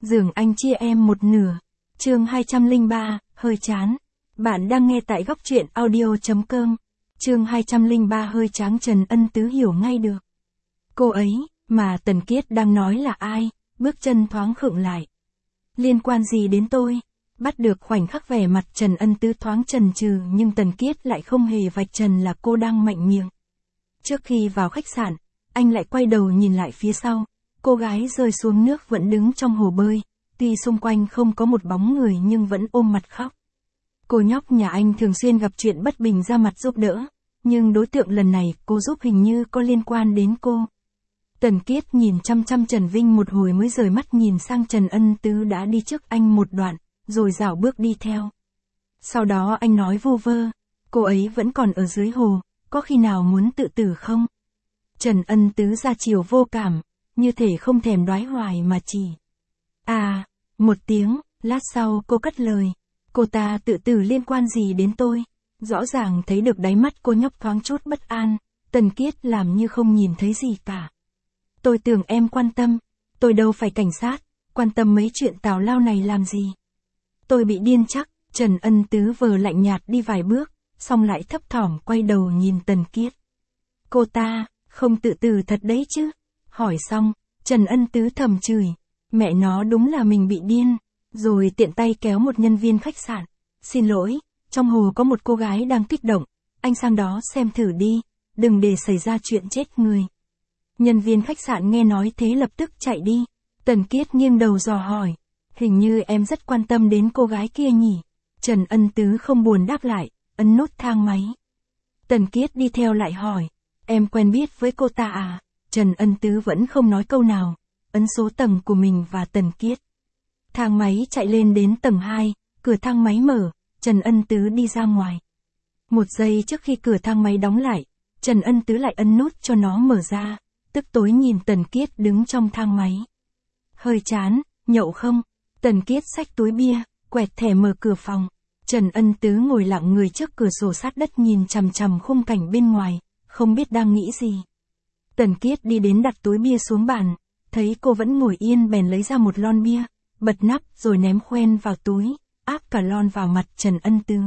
Giường anh chia em một nửa. Chương 203, hơi chán. Bạn đang nghe tại góc truyện audio.com. Chương 203 hơi chán. Trần Ân Tứ hiểu ngay được. Cô ấy, mà Tần Kiết đang nói là ai, bước chân thoáng khựng lại. Liên quan gì đến tôi? Bắt được khoảnh khắc vẻ mặt Trần Ân Tứ thoáng chần chừ, nhưng Tần Kiết lại không hề vạch trần là cô đang mạnh miệng. Trước khi vào khách sạn, anh lại quay đầu nhìn lại phía sau. Cô gái rơi xuống nước vẫn đứng trong hồ bơi, tuy xung quanh không có một bóng người nhưng vẫn ôm mặt khóc. Cô nhóc nhà anh thường xuyên gặp chuyện bất bình ra mặt giúp đỡ, nhưng đối tượng lần này cô giúp hình như có liên quan đến cô. Tần Kiết nhìn chăm chăm Trần Vinh một hồi mới rời mắt nhìn sang Trần Ân Tứ đã đi trước anh một đoạn, rồi rảo bước đi theo. Sau đó anh nói vu vơ, cô ấy vẫn còn ở dưới hồ, có khi nào muốn tự tử không? Trần Ân Tứ ra chiều vô cảm, như thể không thèm đoái hoài mà chỉ. Một tiếng, lát sau cô cất lời. Cô ta tự tử liên quan gì đến tôi? Rõ ràng thấy được đáy mắt cô nhóc thoáng chút bất an, Tần Kiết làm như không nhìn thấy gì cả. Tôi tưởng em quan tâm, tôi đâu phải cảnh sát, quan tâm mấy chuyện tào lao này làm gì? Tôi bị điên chắc. Trần Ân Tứ vờ lạnh nhạt đi vài bước, xong lại thấp thỏm quay đầu nhìn Tần Kiết. Cô ta, không tự tử thật đấy chứ? Hỏi xong, Trần Ân Tứ thầm chửi, mẹ nó đúng là mình bị điên, rồi tiện tay kéo một nhân viên khách sạn. Xin lỗi, trong hồ có một cô gái đang kích động, anh sang đó xem thử đi, đừng để xảy ra chuyện chết người. Nhân viên khách sạn nghe nói thế lập tức chạy đi. Tần Kiết nghiêng đầu dò hỏi, hình như em rất quan tâm đến cô gái kia nhỉ? Trần Ân Tứ không buồn đáp lại, ấn nút thang máy. Tần Kiết đi theo lại hỏi, em quen biết với cô ta à? Trần Ân Tứ vẫn không nói câu nào, ấn số tầng của mình và Tần Kiết. Thang máy chạy lên đến tầng 2, cửa thang máy mở, Trần Ân Tứ đi ra ngoài. Một giây trước khi cửa thang máy đóng lại, Trần Ân Tứ lại ấn nút cho nó mở ra, tức tối nhìn Tần Kiết đứng trong thang máy. Hơi chán, nhậu không? Tần Kiết xách túi bia, quẹt thẻ mở cửa phòng. Trần Ân Tứ ngồi lặng người trước cửa sổ sát đất nhìn chằm chằm khung cảnh bên ngoài, không biết đang nghĩ gì. Tần Kiết đi đến đặt túi bia xuống bàn, thấy cô vẫn ngồi yên bèn lấy ra một lon bia, bật nắp rồi ném khoen vào túi, áp cả lon vào mặt Trần Ân Tứ.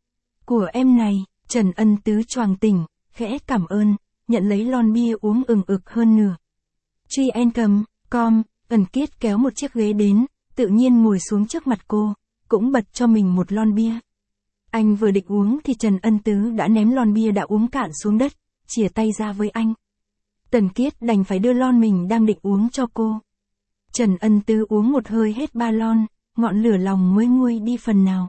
Của em này. Trần Ân Tứ choàng tỉnh, khẽ cảm ơn, nhận lấy lon bia uống ừng ực hơn nửa. Truy en cầm, com, Tần Kiết kéo một chiếc ghế đến, tự nhiên ngồi xuống trước mặt cô, cũng bật cho mình một lon bia. Anh vừa định uống thì Trần Ân Tứ đã ném lon bia đã uống cạn xuống đất, chìa tay ra với anh. Tần Kiết đành phải đưa lon mình đang định uống cho cô. Trần Ân Tứ uống một hơi hết 3 lon, ngọn lửa lòng mới nguôi đi phần nào.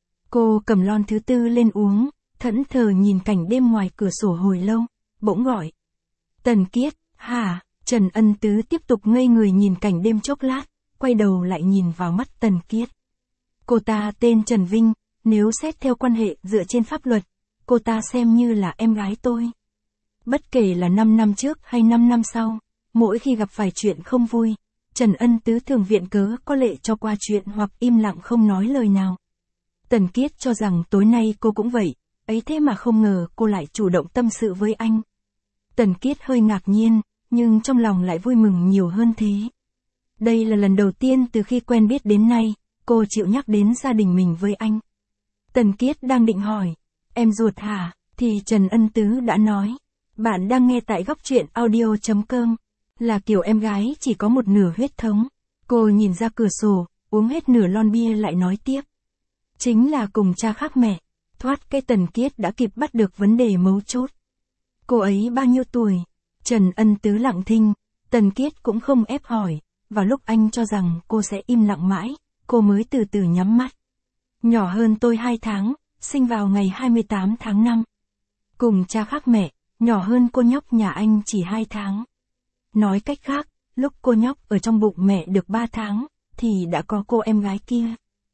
Cô cầm lon thứ 4 lên uống, thẫn thờ nhìn cảnh đêm ngoài cửa sổ hồi lâu, bỗng gọi. Tần Kiết, hả? Trần Ân Tứ tiếp tục ngây người nhìn cảnh đêm chốc lát, quay đầu lại nhìn vào mắt Tần Kiết. Cô ta tên Trần Vinh, nếu xét theo quan hệ dựa trên pháp luật, cô ta xem như là em gái tôi. Bất kể là 5 năm trước hay 5 năm sau, mỗi khi gặp phải chuyện không vui, Trần Ân Tứ thường viện cớ có lệ cho qua chuyện hoặc im lặng không nói lời nào. Tần Kiết cho rằng tối nay cô cũng vậy, ấy thế mà không ngờ cô lại chủ động tâm sự với anh. Tần Kiết hơi ngạc nhiên, nhưng trong lòng lại vui mừng nhiều hơn thế. Đây là lần đầu tiên từ khi quen biết đến nay, cô chịu nhắc đến gia đình mình với anh. Tần Kiết đang định hỏi, em ruột hả? Thì Trần Ân Tứ đã nói, bạn đang nghe tại góc truyện audio.com, là kiểu em gái chỉ có một nửa huyết thống. Cô nhìn ra cửa sổ, uống hết nửa lon bia lại nói tiếp. Chính là cùng cha khác mẹ. Thoát cái Tần Kiết đã kịp bắt được vấn đề mấu chốt. Cô ấy bao nhiêu tuổi? Trần Ân Tứ lặng thinh, Tần Kiết cũng không ép hỏi, vào lúc anh cho rằng cô sẽ im lặng mãi, cô mới từ từ nhắm mắt. Nhỏ hơn tôi 2 tháng, sinh vào ngày 28 tháng 5. Cùng cha khác mẹ, nhỏ hơn cô nhóc nhà anh chỉ 2 tháng. Nói cách khác, lúc cô nhóc ở trong bụng mẹ được 3 tháng, thì đã có cô em gái kia.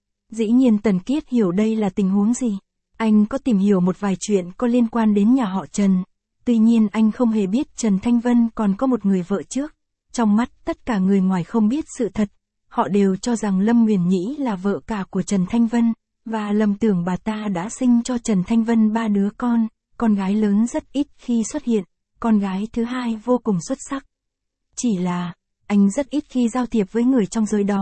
Dĩ nhiên Tần Kiết hiểu đây là tình huống gì. Anh có tìm hiểu một vài chuyện có liên quan đến nhà họ Trần. Tuy nhiên anh không hề biết Trần Thanh Vân còn có một người vợ trước. Trong mắt tất cả người ngoài không biết sự thật, họ đều cho rằng Lâm Nguyền Nhĩ là vợ cả của Trần Thanh Vân, và lầm tưởng bà ta đã sinh cho Trần Thanh Vân 3 đứa con gái lớn rất ít khi xuất hiện, con gái thứ hai vô cùng xuất sắc. Chỉ là, anh rất ít khi giao thiệp với người trong giới đó,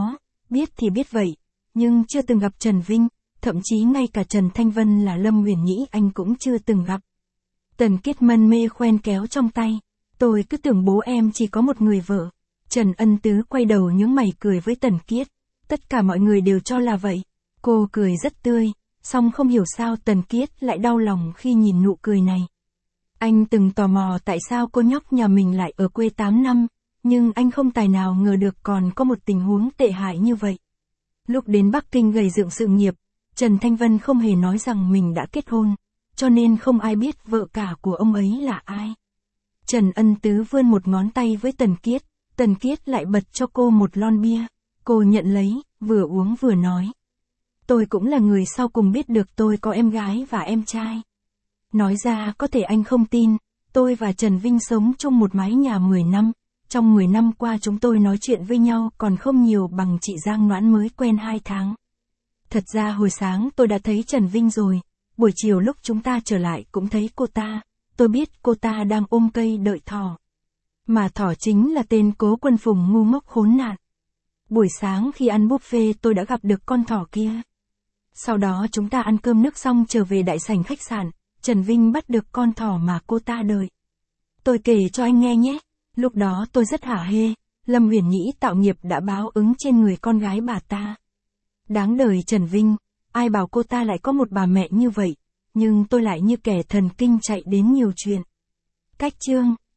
biết thì biết vậy, nhưng chưa từng gặp Trần Vinh, thậm chí ngay cả Trần Thanh Vân là Lâm Uyển Nhĩ anh cũng chưa từng gặp. Tần Kiết mân mê khoen kéo trong tay, tôi cứ tưởng bố em chỉ có một người vợ. Trần Ân Tứ quay đầu nhướng mày cười với Tần Kiết, tất cả mọi người đều cho là vậy. Cô cười rất tươi, song không hiểu sao Tần Kiết lại đau lòng khi nhìn nụ cười này. Anh từng tò mò tại sao cô nhóc nhà mình lại ở quê 8 năm, nhưng anh không tài nào ngờ được còn có một tình huống tệ hại như vậy. Lúc đến Bắc Kinh gầy dựng sự nghiệp, Trần Thanh Vân không hề nói rằng mình đã kết hôn, cho nên không ai biết vợ cả của ông ấy là ai. Trần Ân Tứ vươn một ngón tay với Tần Kiết lại bật cho cô một lon bia. Cô nhận lấy, vừa uống vừa nói. Tôi cũng là người sau cùng biết được tôi có em gái và em trai. Nói ra có thể anh không tin, tôi và Trần Vinh sống chung một mái nhà 10 năm. Trong 10 năm qua chúng tôi nói chuyện với nhau còn không nhiều bằng chị Giang Noãn mới quen 2 tháng. Thật ra hồi sáng tôi đã thấy Trần Vinh rồi, buổi chiều lúc chúng ta trở lại cũng thấy cô ta, tôi biết cô ta đang ôm cây đợi thỏ. Mà thỏ chính là tên Cố Quân Phùng ngu ngốc khốn nạn. Buổi sáng khi ăn buffet tôi đã gặp được con thỏ kia. Sau đó chúng ta ăn cơm nước xong trở về đại sảnh khách sạn, Trần Vinh bắt được con thỏ mà cô ta đợi. Tôi kể cho anh nghe nhé, lúc đó tôi rất hả hê, Lâm Uyển Nhĩ tạo nghiệp đã báo ứng trên người con gái bà ta. Đáng đời Trần Vinh, ai bảo cô ta lại có một bà mẹ như vậy, nhưng tôi lại như kẻ thần kinh chạy đến nhiều chuyện. Cách chương